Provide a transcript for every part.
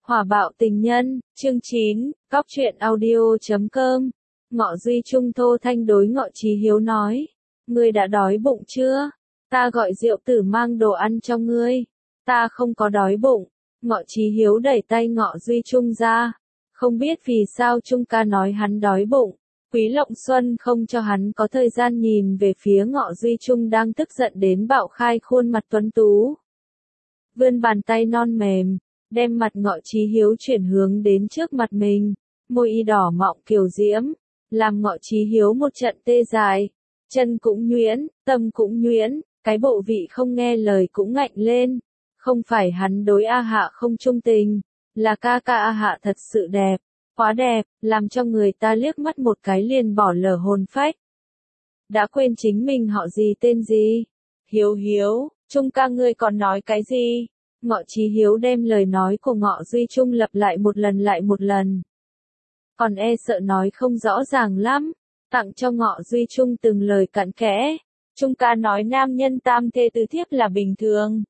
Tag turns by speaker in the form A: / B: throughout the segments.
A: Hỏa bạo tình nhân, chương 9, Cóc truyện audio.com. Ngọ Duy Trung thô thanh đối Ngọ Chí Hiếu nói. Ngươi đã đói bụng chưa? Ta gọi rượu tử mang đồ ăn cho ngươi. Ta không có đói bụng. Ngọ Chí Hiếu đẩy tay Ngọ Duy Trung ra. Không biết vì sao Trung ca nói hắn đói bụng. Quý Lộng Xuân không cho hắn có thời gian nhìn về phía Ngọ Duy Trung đang tức giận đến bạo khai khuôn mặt tuấn tú. Vươn bàn tay non mềm, đem mặt Ngọ Chí Hiếu chuyển hướng đến trước mặt mình, môi y đỏ mọng kiều diễm, làm Ngọ Chí Hiếu một trận tê dại, chân cũng nhuyễn, tâm cũng nhuyễn, cái bộ vị không nghe lời cũng ngạnh lên. Không phải hắn đối A Hạ không trung tình, là ca ca A Hạ thật sự đẹp, quá đẹp, làm cho người ta liếc mắt một cái liền bỏ lỡ hồn phách. Đã quên chính mình họ gì tên gì? Hiếu Hiếu, Trung ca ngươi còn nói cái gì? Ngọ Chí Hiếu đem lời nói của Ngọ Duy Trung lặp lại một lần. Còn e sợ nói không rõ ràng lắm, tặng cho Ngọ Duy Trung từng lời cặn kẽ. Trung ca nói nam nhân tam thê tứ thiếp là bình thường.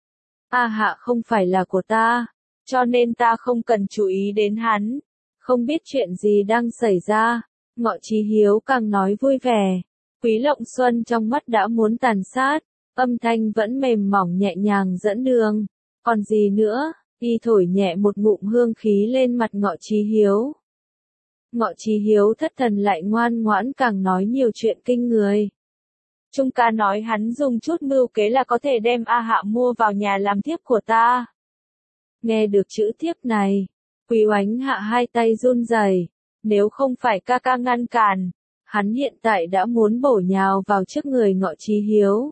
A: A Hạ không phải là của ta, cho nên ta không cần chú ý đến hắn. Không biết chuyện gì đang xảy ra, Ngọ Chí Hiếu càng nói vui vẻ. Quý Lộng Xuân trong mắt đã muốn tàn sát, âm thanh vẫn mềm mỏng nhẹ nhàng dẫn đường. Còn gì nữa, y thổi nhẹ một ngụm hương khí lên mặt Ngọ Chí Hiếu. Ngọ Chí Hiếu thất thần lại ngoan ngoãn càng nói nhiều chuyện kinh người. Trung ca nói hắn dùng chút mưu kế là có thể đem A Hạ mua vào nhà làm thiếp của ta. Nghe được chữ thiếp này, Quý Oánh Hạ hai tay run rẩy, nếu không phải ca ca ngăn cản, hắn hiện tại đã muốn bổ nhào vào trước người Ngọ Chí Hiếu.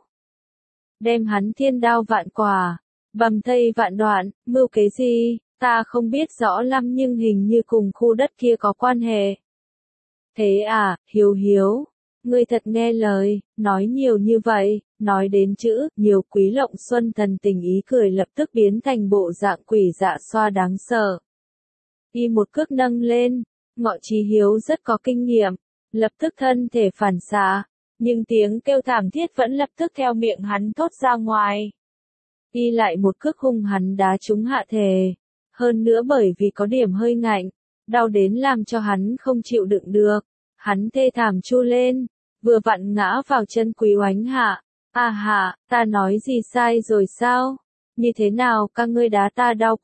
A: Đem hắn thiên đao vạn quả, bầm thây vạn đoạn, mưu kế gì, ta không biết rõ lắm nhưng hình như cùng khu đất kia có quan hệ. Thế à, Hiếu Hiếu, ngươi thật nghe lời, nói nhiều như vậy, nói đến chữ, nhiều. Quý Lộng Xuân thần tình ý cười lập tức biến thành bộ dạng quỷ dạ xoa đáng sợ. Y một cước nâng lên, Ngọ Chí Hiếu rất có kinh nghiệm, lập tức thân thể phản xạ, nhưng tiếng kêu thảm thiết vẫn lập tức theo miệng hắn thốt ra ngoài. Y lại một cước hung hắn đá trúng hạ thể, hơn nữa bởi vì có điểm hơi ngạnh, đau đến làm cho hắn không chịu đựng được, hắn thê thảm chu lên, vừa vặn ngã vào chân Quý Oánh Hạ. A Hạ, ta nói gì sai rồi sao? Như thế nào các ngươi đá ta đau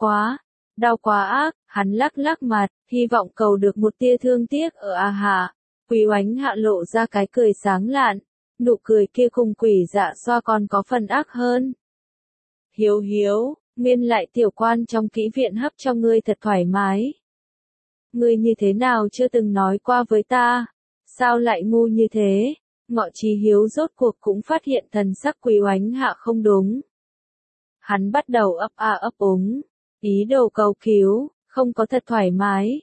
A: quá ác. Hắn lắc lắc mặt, hy vọng cầu được một tia thương tiếc ở A Hạ. Quý Oánh Hạ lộ ra cái cười sáng lạn, nụ cười kia cùng quỷ dạ xoa còn có phần ác hơn. Hiếu Hiếu, nguyên lại tiểu quan trong kỹ viện hấp cho ngươi thật thoải mái. Ngươi như thế nào chưa từng nói qua với ta? Sao lại ngu như thế? Ngọ Chí Hiếu rốt cuộc cũng phát hiện thần sắc Quý Oánh Hạ không đúng. Hắn bắt đầu ấp úng, ý đồ cầu cứu, không có thật thoải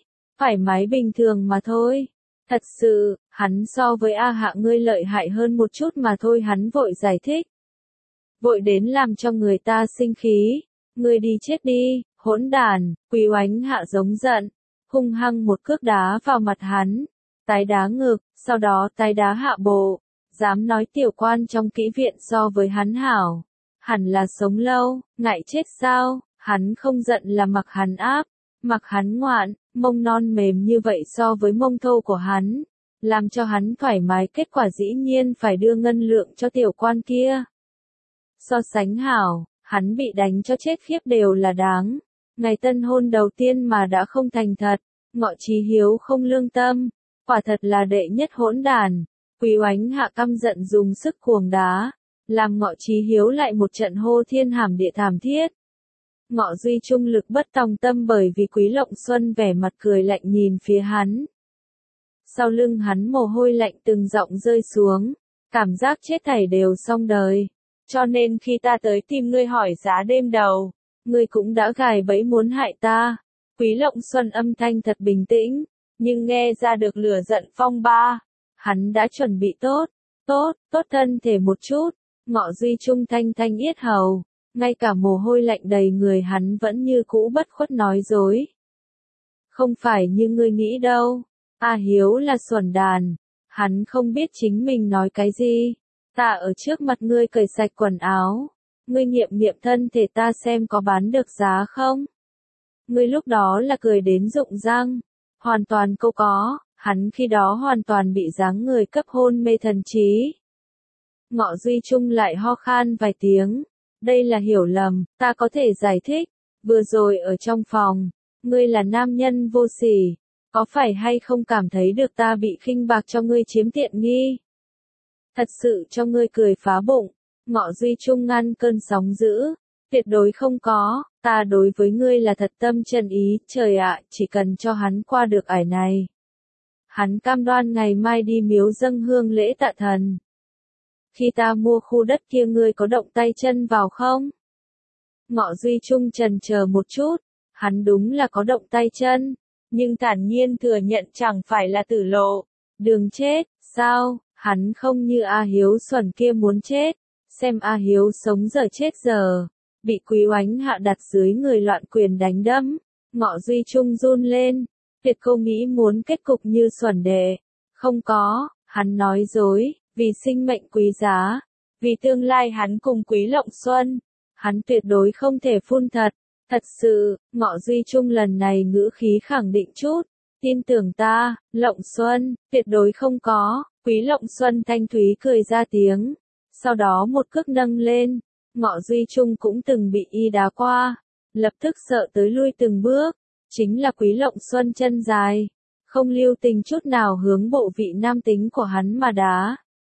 A: mái bình thường mà thôi. Thật sự, hắn so với A Hạ ngươi lợi hại hơn một chút mà thôi. Hắn vội giải thích. Vội đến làm cho người ta sinh khí. Ngươi đi chết đi, hỗn đản. Quý Oánh Hạ giống giận, hung hăng một cước đá vào mặt hắn, tái đá ngực, sau đó tái đá hạ bộ. Dám nói tiểu quan trong kỹ viện so với hắn hảo, hẳn là sống lâu, ngại chết sao? Hắn không giận là mặc hắn áp, mặc hắn ngoạn, mông non mềm như vậy so với mông thô của hắn, làm cho hắn thoải mái, kết quả dĩ nhiên phải đưa ngân lượng cho tiểu quan kia. So sánh hảo, hắn bị đánh cho chết khiếp đều là đáng. Ngày tân hôn đầu tiên mà đã không thành thật, Ngọ Chí Hiếu không lương tâm, quả thật là đệ nhất hỗn đản. Quý Oánh Hạ căm giận dùng sức cuồng đá, làm Ngọ Chí Hiếu lại một trận hô thiên hàm địa thảm thiết. Ngọ Duy Trung lực bất tòng tâm bởi vì Quý Lộng Xuân vẻ mặt cười lạnh nhìn phía hắn. Sau lưng hắn mồ hôi lạnh từng giọng rơi xuống, cảm giác chết thảy đều xong đời. Cho nên khi ta tới tìm ngươi hỏi giá đêm đầu, ngươi cũng đã gài bẫy muốn hại ta. Quý Lộng Xuân âm thanh thật bình tĩnh, nhưng nghe ra được lửa giận phong ba. Hắn đã chuẩn bị tốt thân thể một chút. Ngọ Duy Trung thanh yết hầu, ngay cả mồ hôi lạnh đầy người hắn vẫn như cũ bất khuất nói dối. Không phải như ngươi nghĩ đâu, A Hiếu là xuẩn đàn, hắn không biết chính mình nói cái gì. Ta ở trước mặt ngươi cởi sạch quần áo, ngươi nghiệm thân thể ta xem có bán được giá không? Ngươi lúc đó là cười đến rụng răng. Hoàn toàn câu có, hắn khi đó hoàn toàn bị dáng người cấp hôn mê thần trí. Ngọ Duy Trung lại ho khan vài tiếng. Đây là hiểu lầm, ta có thể giải thích. Vừa rồi ở trong phòng, ngươi là nam nhân vô sỉ. Có phải hay không cảm thấy được ta bị khinh bạc cho ngươi chiếm tiện nghi? Thật sự cho ngươi cười phá bụng. Ngọ Duy Trung ngăn cơn sóng dữ. Tuyệt đối không có, ta đối với ngươi là thật tâm chân ý, trời ạ, chỉ cần cho hắn qua được ải này. Hắn cam đoan ngày mai đi miếu dâng hương lễ tạ thần. Khi ta mua khu đất kia ngươi có động tay chân vào không? Ngọ Duy Trung chần chờ một chút, hắn đúng là có động tay chân, nhưng thản nhiên thừa nhận chẳng phải là tử lộ. Đường chết, sao, hắn không như A Hiếu xuẩn kia muốn chết, xem A Hiếu sống giờ chết giờ. Bị Quý Oánh Hạ đặt dưới người loạn quyền đánh đấm, Ngọ Duy Trung run lên, tuyệt cô nghĩ muốn kết cục như xuẩn đệ. Không có, hắn nói dối, vì sinh mệnh quý giá, vì tương lai hắn cùng Quý Lộng Xuân, hắn tuyệt đối không thể phun thật. Thật sự, Ngọ Duy Trung lần này ngữ khí khẳng định chút, tin tưởng ta, Lộng Xuân, tuyệt đối không có. Quý Lộng Xuân thanh thúy cười ra tiếng, sau đó một cước nâng lên. Ngọ Duy Trung cũng từng bị y đá qua, lập tức sợ tới lui từng bước, chính là Quý Lộng Xuân chân dài, không lưu tình chút nào hướng bộ vị nam tính của hắn mà đá.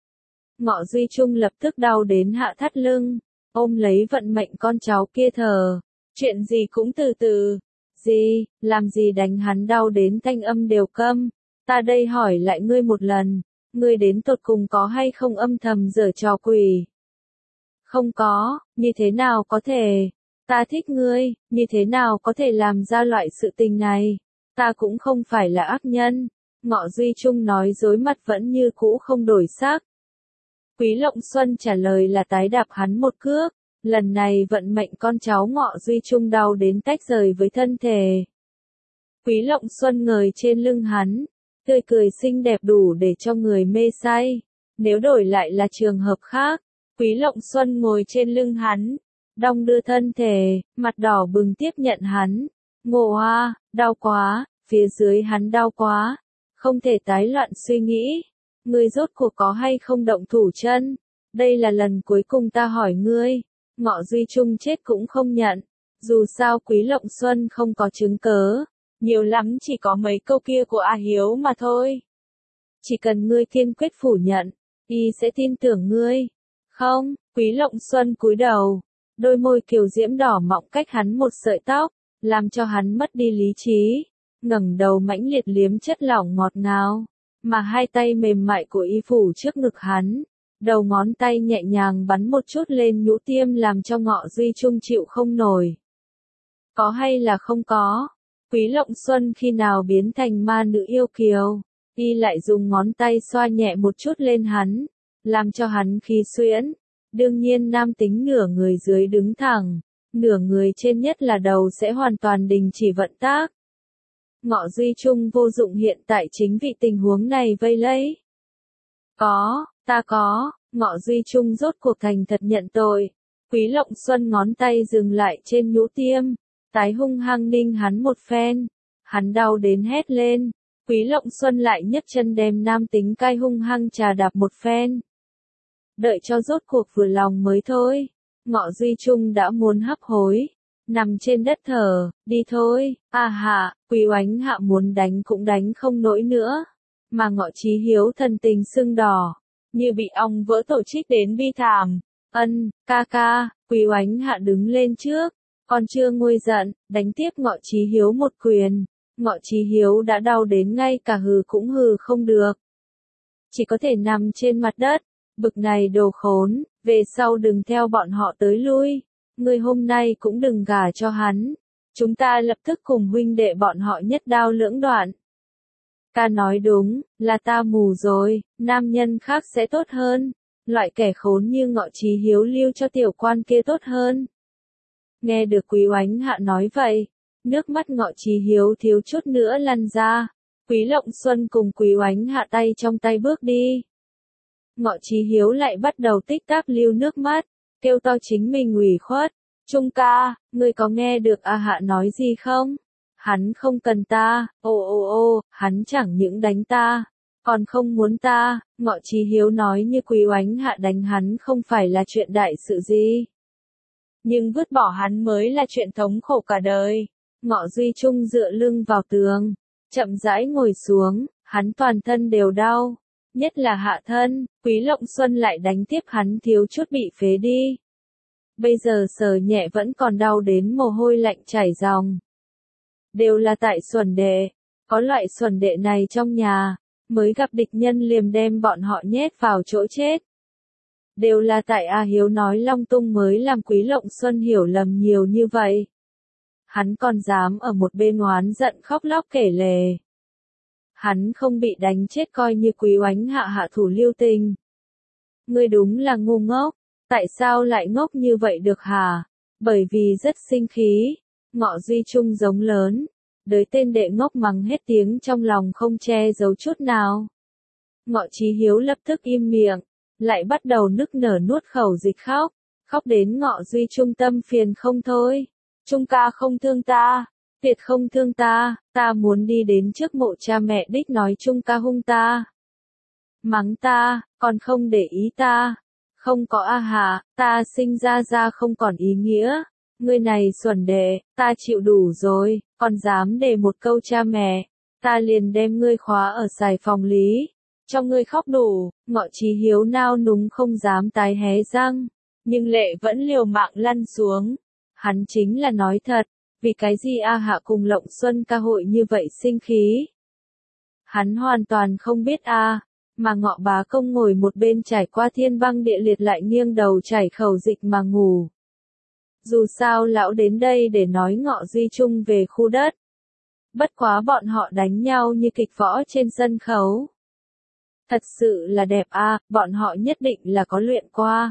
A: Ngọ Duy Trung lập tức đau đến hạ thắt lưng, ôm lấy vận mệnh con cháu kia thở, chuyện gì cũng từ từ, gì, làm gì đánh hắn đau đến thanh âm đều câm, ta đây hỏi lại ngươi một lần, ngươi đến tột cùng có hay không âm thầm giở trò quỷ? Không có, như thế nào có thể? Ta thích ngươi, như thế nào có thể làm ra loại sự tình này? Ta cũng không phải là ác nhân. Ngọ Duy Trung nói dối mặt vẫn như cũ không đổi sắc. Quý Lộng Xuân trả lời là tái đạp hắn một cước. Lần này vận mệnh con cháu Ngọ Duy Trung đau đến tách rời với thân thể. Quý Lộng Xuân ngồi trên lưng hắn, tươi cười xinh đẹp đủ để cho người mê say. Nếu đổi lại là trường hợp khác, Quý Lộng Xuân ngồi trên lưng hắn, đong đưa thân thể, mặt đỏ bừng tiếp nhận hắn. Ngộ a, đau quá, phía dưới hắn đau quá, không thể tái loạn suy nghĩ. Ngươi rốt cuộc có hay không động thủ chân? Đây là lần cuối cùng ta hỏi ngươi. Ngọ Duy Trung chết cũng không nhận. Dù sao Quý Lộng Xuân không có chứng cớ, nhiều lắm chỉ có mấy câu kia của A Hiếu mà thôi. Chỉ cần ngươi kiên quyết phủ nhận, y sẽ tin tưởng ngươi. Không, Quý Lộng Xuân cúi đầu, đôi môi kiều diễm đỏ mọng cách hắn một sợi tóc, làm cho hắn mất đi lý trí, ngẩng đầu mãnh liệt liếm chất lỏng ngọt ngào, mà hai tay mềm mại của y phủ trước ngực hắn, đầu ngón tay nhẹ nhàng bắn một chút lên nhũ tiêm làm cho Ngọ Duy Trung chịu không nổi. Có hay là không có? Quý Lộng Xuân khi nào biến thành ma nữ yêu kiều, y lại dùng ngón tay xoa nhẹ một chút lên hắn, làm cho hắn khí xuyễn. Đương nhiên nam tính nửa người dưới đứng thẳng, nửa người trên nhất là đầu sẽ hoàn toàn đình chỉ vận tác. Ngọ Duy Trung vô dụng hiện tại chính vì tình huống này vây lấy. Có, ta có, Ngọ Duy Trung rốt cuộc thành thật nhận tội. Quý Lộng Xuân ngón tay dừng lại trên nhũ tiêm, tái hung hăng ninh hắn một phen. Hắn đau đến hét lên. Quý Lộng Xuân lại nhấc chân đem nam tính cai hung hăng trà đạp một phen. Đợi cho rốt cuộc vừa lòng mới thôi. Ngọ Duy Trung đã muốn hấp hối, nằm trên đất thở, đi thôi. À hạ, Quý Oánh Hạ muốn đánh cũng đánh không nổi nữa. Mà Ngọ Chí Hiếu thần tình sưng đỏ, như bị ong vỡ tổ trích đến bi thảm. Ca ca, Quý Oánh Hạ đứng lên trước, còn chưa nguôi giận, đánh tiếp Ngọ Chí Hiếu một quyền. Ngọ Chí Hiếu đã đau đến ngay cả hừ cũng hừ không được, chỉ có thể nằm trên mặt đất. Bực này đồ khốn, về sau đừng theo bọn họ tới lui. Ngươi hôm nay cũng đừng gả cho hắn. Chúng ta lập tức cùng huynh đệ bọn họ nhất đao lưỡng đoạn. Ca nói đúng, là ta mù rồi, nam nhân khác sẽ tốt hơn. Loại kẻ khốn như Ngọ Chí Hiếu lưu cho tiểu quan kia tốt hơn. Nghe được Quý Oánh Hạ nói vậy, nước mắt Ngọ Chí Hiếu thiếu chút nữa lăn ra. Quý Lộng Xuân cùng Quý Oánh Hạ tay trong tay bước đi. Ngọ Chí Hiếu lại bắt đầu tích tắc lưu nước mắt, kêu to chính mình ủy khuất. Trung ca, ngươi có nghe được A Hạ nói gì không? Hắn không cần ta, ô, hắn chẳng những đánh ta, còn không muốn ta, Ngọ Chí Hiếu nói như Quý Oánh Hạ đánh hắn không phải là chuyện đại sự gì. Nhưng vứt bỏ hắn mới là chuyện thống khổ cả đời. Ngọ Duy Trung dựa lưng vào tường, chậm rãi ngồi xuống, hắn toàn thân đều đau, nhất là hạ thân, Quý Lộng Xuân lại đánh tiếp hắn thiếu chút bị phế đi. Bây giờ sờ nhẹ vẫn còn đau đến mồ hôi lạnh chảy ròng. Đều là tại xuẩn đệ, có loại xuẩn đệ này trong nhà, mới gặp địch nhân liền đem bọn họ nhét vào chỗ chết. Đều là tại A Hiếu nói lung tung mới làm Quý Lộng Xuân hiểu lầm nhiều như vậy. Hắn còn dám ở một bên oán giận khóc lóc kể lể. Hắn không bị đánh chết coi như Quý Oánh Hạ hạ thủ lưu tình. Ngươi đúng là ngu ngốc, tại sao lại ngốc như vậy được hả? Bởi vì rất sinh khí, Ngọ Duy Trung giống lớn, đới tên đệ ngốc mắng hết tiếng trong lòng không che giấu chút nào. Ngọ Chí Hiếu lập tức im miệng, lại bắt đầu nức nở nuốt khẩu dịch khóc, khóc đến Ngọ Duy Trung tâm phiền không thôi. Trung ca không thương ta, tuyệt không thương ta muốn đi đến trước mộ cha mẹ đích nói Trung ca hung ta. Mắng ta, còn không để ý ta. Không có a hà, ta sinh ra không còn ý nghĩa. Ngươi này xuẩn đệ, ta chịu đủ rồi, còn dám để một câu cha mẹ. Ta liền đem ngươi khóa ở xài phòng lý. Cho ngươi khóc đủ, Ngọ Chí Hiếu nao núng không dám tái hé răng. Nhưng lệ vẫn liều mạng lăn xuống. Hắn chính là nói thật, vì cái gì A Hạ cùng Lộng Xuân ca hội như vậy sinh khí. Hắn hoàn toàn không biết mà Ngọ Bá Công ngồi một bên trải qua thiên băng địa liệt lại nghiêng đầu chảy khẩu dịch mà ngủ. Dù sao lão đến đây để nói Ngọ Duy Trung về khu đất. Bất quá bọn họ đánh nhau như kịch võ trên sân khấu. Thật sự là đẹp bọn họ nhất định là có luyện qua.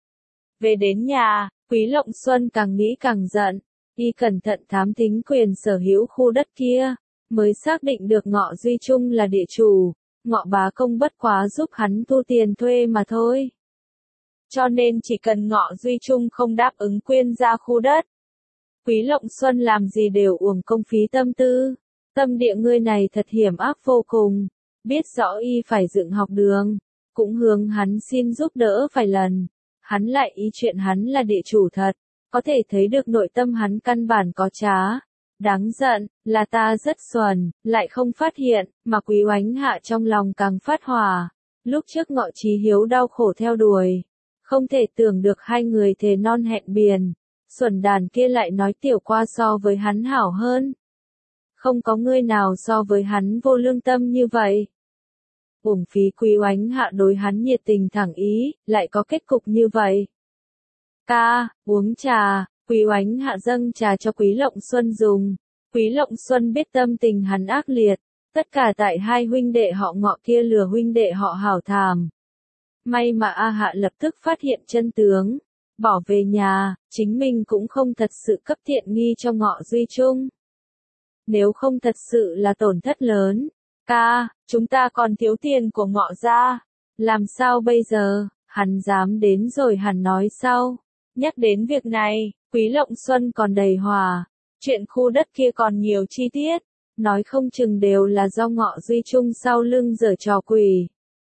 A: Về đến nhà, Quý Lộng Xuân càng nghĩ càng giận, y cẩn thận thám thính quyền sở hữu khu đất kia, mới xác định được Ngọ Duy Trung là địa chủ, Ngọ Bá Công bất quá giúp hắn thu tiền thuê mà thôi. Cho nên chỉ cần Ngọ Duy Trung không đáp ứng quyên ra khu đất, Quý Lộng Xuân làm gì đều uổng công phí tâm tư. Tâm địa ngươi này thật hiểm ác vô cùng, biết rõ y phải dựng học đường, cũng hướng hắn xin giúp đỡ vài lần. Hắn lại ý chuyện hắn là địa chủ thật, có thể thấy được nội tâm hắn căn bản có trá. Đáng giận, là ta rất xuẩn, lại không phát hiện, mà Quý Oánh Hạ trong lòng càng phát hỏa. Lúc trước Ngọ Chí Hiếu đau khổ theo đuổi, không thể tưởng được hai người thề non hẹn biển, xuẩn đàn kia lại nói tiểu qua so với hắn hảo hơn. Không có người nào so với hắn vô lương tâm như vậy. Uổng phí Quý Oánh Hạ đối hắn nhiệt tình thẳng ý, lại có kết cục như vậy. Ca, uống trà, Quý Oánh Hạ dâng trà cho Quý Lộng Xuân dùng. Quý Lộng Xuân biết tâm tình hắn ác liệt, tất cả tại hai huynh đệ họ Ngọ kia lừa huynh đệ họ Hảo thàm. May mà A Hạ lập tức phát hiện chân tướng, bỏ về nhà, chính mình cũng không thật sự cấp tiện nghi cho Ngọ Duy Trung. Nếu không thật sự là tổn thất lớn. Ca, chúng ta còn thiếu tiền của Ngọ gia, làm sao bây giờ? Hắn dám đến rồi hắn nói sau. Nhắc đến việc này, Quý Lộng Xuân còn đầy hòa. Chuyện khu đất kia còn nhiều chi tiết, nói không chừng đều là do Ngọ Duy Trung sau lưng giở trò quỷ.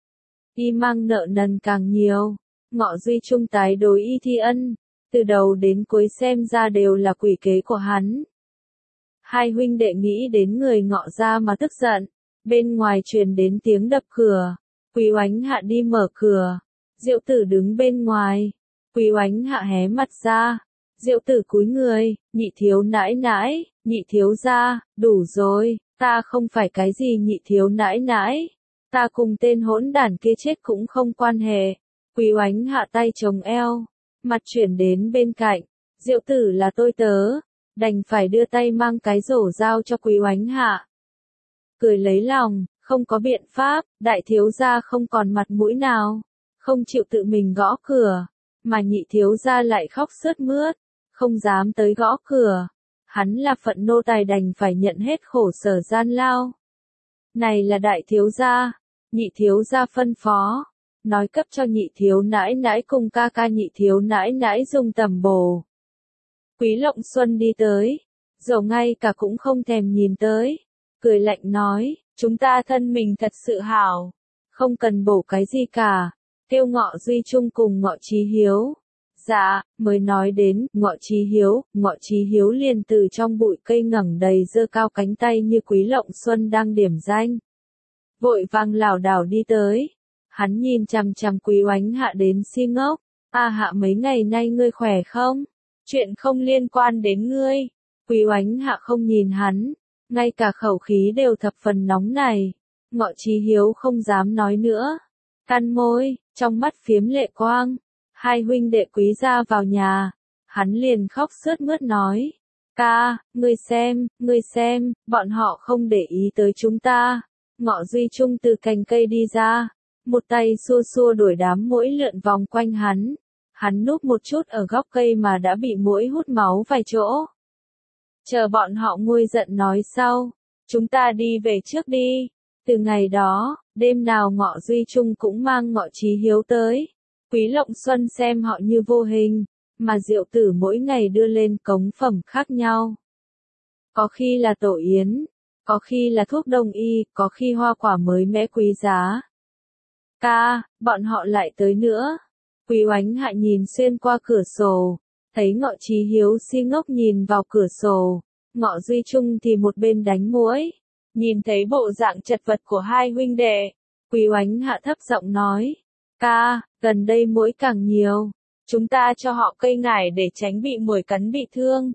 A: Y mang nợ nần càng nhiều, Ngọ Duy Trung tái đối y thi ân, từ đầu đến cuối xem ra đều là quỷ kế của hắn. Hai huynh đệ nghĩ đến người Ngọ gia mà tức giận, bên ngoài truyền đến tiếng đập cửa, Quý Oánh Hạ đi mở cửa, Diệu Tử đứng bên ngoài, Quý Oánh Hạ hé mặt ra, Diệu Tử cúi người, nhị thiếu nãi nãi, nhị thiếu gia, đủ rồi, ta không phải cái gì nhị thiếu nãi nãi, ta cùng tên hỗn đản kia chết cũng không quan hệ. Quý Oánh Hạ tay chống eo, mặt chuyển đến bên cạnh, Diệu Tử là tôi tớ, đành phải đưa tay mang cái rổ giao cho Quý Oánh Hạ. Cười lấy lòng, không có biện pháp, đại thiếu gia không còn mặt mũi nào, không chịu tự mình gõ cửa, mà nhị thiếu gia lại khóc sướt mướt, không dám tới gõ cửa. Hắn là phận nô tài đành phải nhận hết khổ sở gian lao. Này là đại thiếu gia, nhị thiếu gia phân phó, nói cấp cho nhị thiếu nãi nãi cùng ca ca nhị thiếu nãi nãi dùng tẩm bổ. Quý Lộng Xuân đi tới, Dầu ngay cả cũng không thèm nhìn tới, cười lạnh nói, chúng ta thân mình thật sự hảo, không cần bổ cái gì cả, kêu Ngọ Duy Trung cùng Ngọ Chí Hiếu. Dạ, mới nói đến, Ngọ Chí Hiếu liền từ trong bụi cây ngẩng đầy giơ cao cánh tay như Quý Lộng Xuân đang điểm danh. Vội vàng lảo đảo đi tới, hắn nhìn chằm chằm Quý Oánh Hạ đến si ngốc, a Hạ mấy ngày nay ngươi khỏe không? Chuyện không liên quan đến ngươi. Quý Oánh Hạ không nhìn hắn, ngay cả khẩu khí đều thập phần nóng này. Ngọ Chí Hiếu không dám nói nữa, cắn môi, trong mắt phiếm lệ quang. Hai huynh đệ Quý gia vào nhà, hắn liền khóc sướt mướt nói, ca, ngươi xem, bọn họ không để ý tới chúng ta. Ngọ Duy Trung từ cành cây đi ra, một tay xua xua đuổi đám muỗi lượn vòng quanh hắn. Hắn núp một chút ở góc cây mà đã bị muỗi hút máu vài chỗ. Chờ bọn họ nguôi giận nói sau, chúng ta đi về trước đi. Từ ngày đó, đêm nào Ngọ Duy Trung cũng mang Ngọ Chí Hiếu tới. Quý Lộng Xuân xem họ như vô hình, mà rượu tử mỗi ngày đưa lên cống phẩm khác nhau. Có khi là tổ yến, có khi là thuốc đông y, có khi hoa quả mới mẻ quý giá. Ca, bọn họ lại tới nữa. Quý Oánh Hạ nhìn xuyên qua cửa sổ, thấy Ngọ Chí Hiếu si ngốc nhìn vào cửa sổ, Ngọ Duy Trung thì một bên đánh muỗi. Nhìn thấy bộ dạng chật vật của hai huynh đệ, Quý Oánh Hạ thấp giọng nói, ca, gần đây muỗi càng nhiều, chúng ta cho họ cây ngải để tránh bị muỗi cắn bị thương.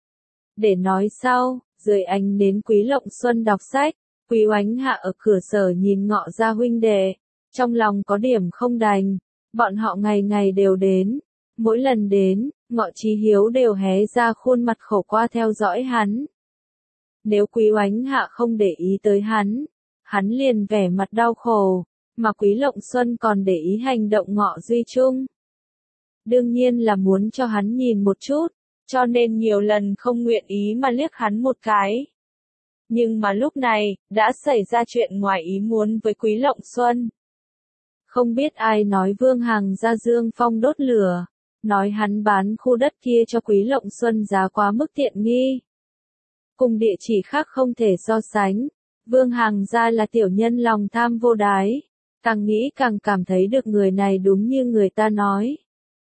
A: Để nói sau, dưới ánh nến Quý Lộng Xuân đọc sách, Quý Oánh Hạ ở cửa sở nhìn Ngọ gia huynh đệ, trong lòng có điểm không đành, bọn họ ngày ngày đều đến, mỗi lần đến, Ngọ Chí Hiếu đều hé ra khuôn mặt khổ qua theo dõi hắn. Nếu Quý Oánh Hạ không để ý tới hắn liền vẻ mặt đau khổ, mà Quý Lộng Xuân còn để ý hành động Ngọ Duy Trung. Đương nhiên là muốn cho hắn nhìn một chút, cho nên nhiều lần không nguyện ý mà liếc hắn một cái. Nhưng mà lúc này, đã xảy ra chuyện ngoài ý muốn với Quý Lộng Xuân. Không biết ai nói Vương Hằng ra Dương Phong đốt lửa, nói hắn bán khu đất kia cho Quý Lộng Xuân giá quá mức tiện nghi. Cùng địa chỉ khác không thể so sánh, Vương Hằng gia là tiểu nhân lòng tham vô đáy, càng nghĩ càng cảm thấy được người này đúng như người ta nói.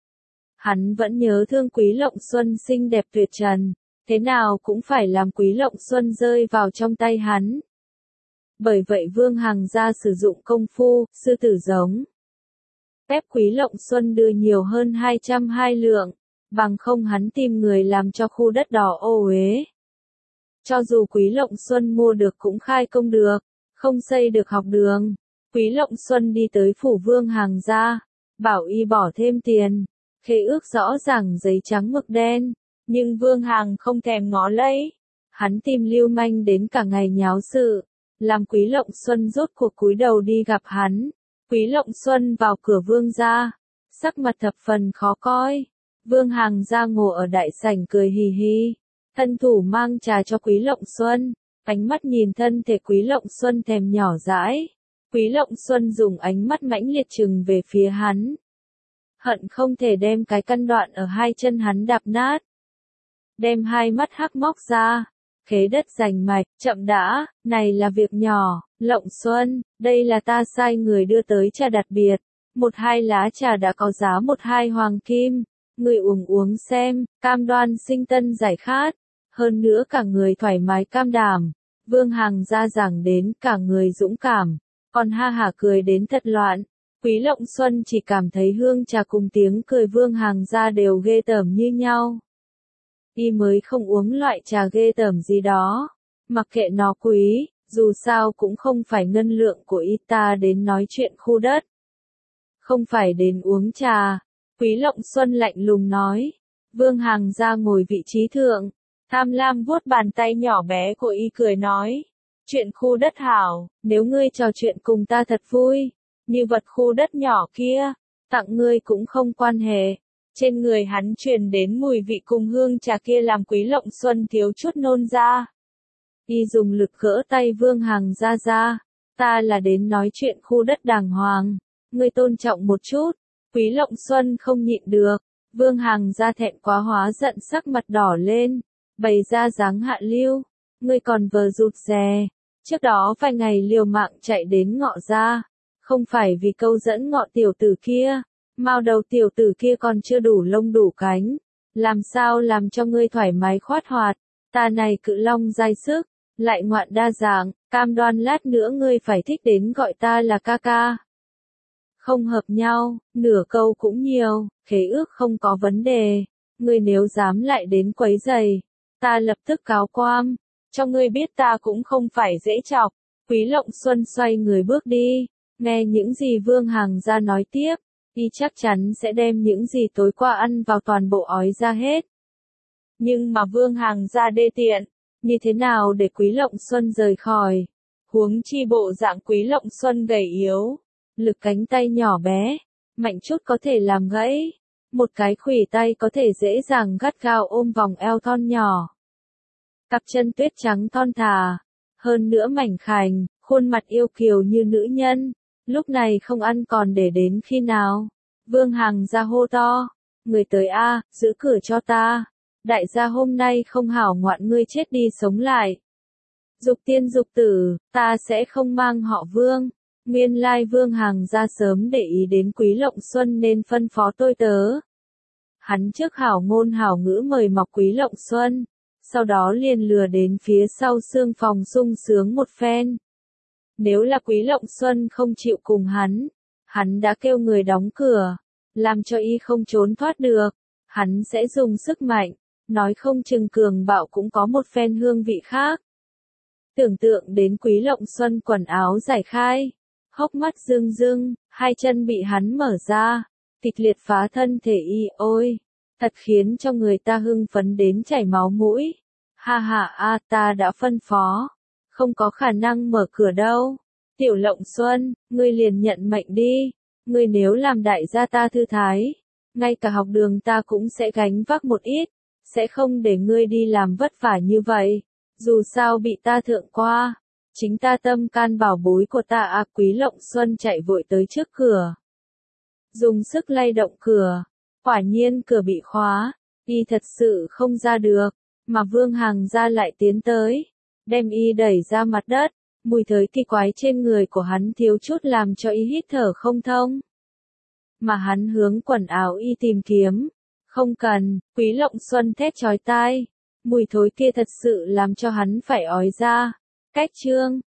A: Hắn vẫn nhớ thương Quý Lộng Xuân xinh đẹp tuyệt trần, thế nào cũng phải làm Quý Lộng Xuân rơi vào trong tay hắn. Bởi vậy Vương Hằng gia sử dụng công phu, sư tử giống. Ép Quý Lộng Xuân đưa nhiều hơn 220 lượng, bằng không hắn tìm người làm cho khu đất đỏ ô uế. Cho dù Quý Lộng Xuân mua được cũng khai công được, không xây được học đường. Quý Lộng Xuân đi tới phủ Vương Hằng gia, bảo y bỏ thêm tiền, khế ước rõ ràng giấy trắng mực đen, nhưng Vương Hằng không thèm ngó lấy. Hắn tìm lưu manh đến cả ngày nháo sự, làm Quý Lộng Xuân rốt cuộc cúi đầu đi gặp hắn. Quý Lộng Xuân vào cửa Vương gia, sắc mặt thập phần khó coi. Vương Hằng gia ngồi ở đại sảnh cười hì hì, thân thủ mang trà cho Quý Lộng Xuân, ánh mắt nhìn thân thể Quý Lộng Xuân thèm nhỏ dãi. Quý Lộng Xuân dùng ánh mắt mãnh liệt trừng về phía hắn. Hận không thể đem cái căn đoạn ở hai chân hắn đạp nát. Đem hai mắt hắc móc ra, khế đất rành mạch, chậm đã, này là việc nhỏ, Lộng Xuân, đây là ta sai người đưa tới trà đặc biệt, 1-2 lá trà đã có giá 1-2 hoàng kim, người uống xem, cam đoan sinh tân giải khát, hơn nữa cả người thoải mái cam đảm. Vương Hằng gia giảng đến cả người dũng cảm, còn ha hả cười đến thật loạn. Quý Lộng Xuân chỉ cảm thấy hương trà cùng tiếng cười Vương Hằng gia đều ghê tởm như nhau. Y mới không uống loại trà ghê tởm gì đó, mặc kệ nó quý, dù sao cũng không phải ngân lượng của y ta đến nói chuyện khu đất. Không phải đến uống trà, Quý Lộng Xuân lạnh lùng nói. Vương Hằng gia ngồi vị trí thượng, tham lam vuốt bàn tay nhỏ bé của y cười nói. Chuyện khu đất hảo, nếu ngươi trò chuyện cùng ta thật vui, như vật khu đất nhỏ kia, tặng ngươi cũng không quan hệ. Trên người hắn truyền đến mùi vị cùng hương trà kia làm Quý Lộng Xuân thiếu chút nôn ra. Y dùng lực gỡ tay Vương Hằng ra, ta là đến nói chuyện khu đất đàng hoàng, ngươi tôn trọng một chút. Quý Lộng Xuân không nhịn được, Vương Hằng ra thẹn quá hóa giận sắc mặt đỏ lên, bày ra dáng hạ lưu, ngươi còn vờ rụt rè, trước đó vài ngày liều mạng chạy đến Ngọ gia, không phải vì câu dẫn Ngọ tiểu tử kia, mao đầu tiểu tử kia còn chưa đủ lông đủ cánh, làm sao làm cho ngươi thoải mái khoát hoạt, ta này cự long dai sức, lại ngoạn đa dạng, cam đoan lát nữa ngươi phải thích đến gọi ta là ca ca. Không hợp nhau, nửa câu cũng nhiều, khế ước không có vấn đề, ngươi nếu dám lại đến quấy giày, ta lập tức cáo quan, cho ngươi biết ta cũng không phải dễ chọc. Quý Lộng Xuân xoay người bước đi, nghe những gì Vương Hằng gia nói tiếp, y chắc chắn sẽ đem những gì tối qua ăn vào toàn bộ ói ra hết. Nhưng mà Vương Hằng gia đê tiện, như thế nào để Quý Lộng Xuân rời khỏi? Huống chi bộ dạng Quý Lộng Xuân gầy yếu, lực cánh tay nhỏ bé, mạnh chút có thể làm gãy, một cái khuỷu tay có thể dễ dàng gắt gao ôm vòng eo thon nhỏ. Cặp chân tuyết trắng thon thả, hơn nữa mảnh khảnh, khuôn mặt yêu kiều như nữ nhân, lúc này không ăn còn để đến khi nào? Vương Hằng gia hô to, người tới a, giữ cửa cho ta, đại gia hôm nay không hảo ngoạn ngươi chết đi sống lại. Dục tiên dục tử, ta sẽ không mang họ Vương. Nguyên lai Vương Hằng gia sớm để ý đến Quý Lộng Xuân nên phân phó tôi tớ. Hắn trước hảo ngôn hảo ngữ mời mọc Quý Lộng Xuân, sau đó liền lừa đến phía sau xương phòng sung sướng một phen. Nếu là Quý Lộng Xuân không chịu cùng hắn đã kêu người đóng cửa, làm cho y không trốn thoát được, hắn sẽ dùng sức mạnh, nói không chừng cường bạo cũng có một phen hương vị khác. Tưởng tượng đến Quý Lộng Xuân quần áo giải khai, hốc mắt rưng rưng, hai chân bị hắn mở ra, kịch liệt phá thân thể y, ôi, thật khiến cho người ta hưng phấn đến chảy máu mũi. Ha ha a, ta đã phân phó, không có khả năng mở cửa đâu. Tiểu Lộng Xuân, ngươi liền nhận mệnh đi, ngươi nếu làm đại gia ta thư thái, ngay cả học đường ta cũng sẽ gánh vác một ít, sẽ không để ngươi đi làm vất vả như vậy, dù sao bị ta thượng qua. Chính ta tâm can bảo bối của ta à. Quý Lộng Xuân chạy vội tới trước cửa, dùng sức lay động cửa, quả nhiên cửa bị khóa, y thật sự không ra được, mà Vương Hằng gia lại tiến tới, đem y đẩy ra mặt đất, mùi thối kỳ quái trên người của hắn thiếu chút làm cho y hít thở không thông. Mà hắn hướng quần áo y tìm kiếm, không cần, Quý Lộng Xuân thét chói tai, mùi thối kia thật sự làm cho hắn phải ói ra. Cách chương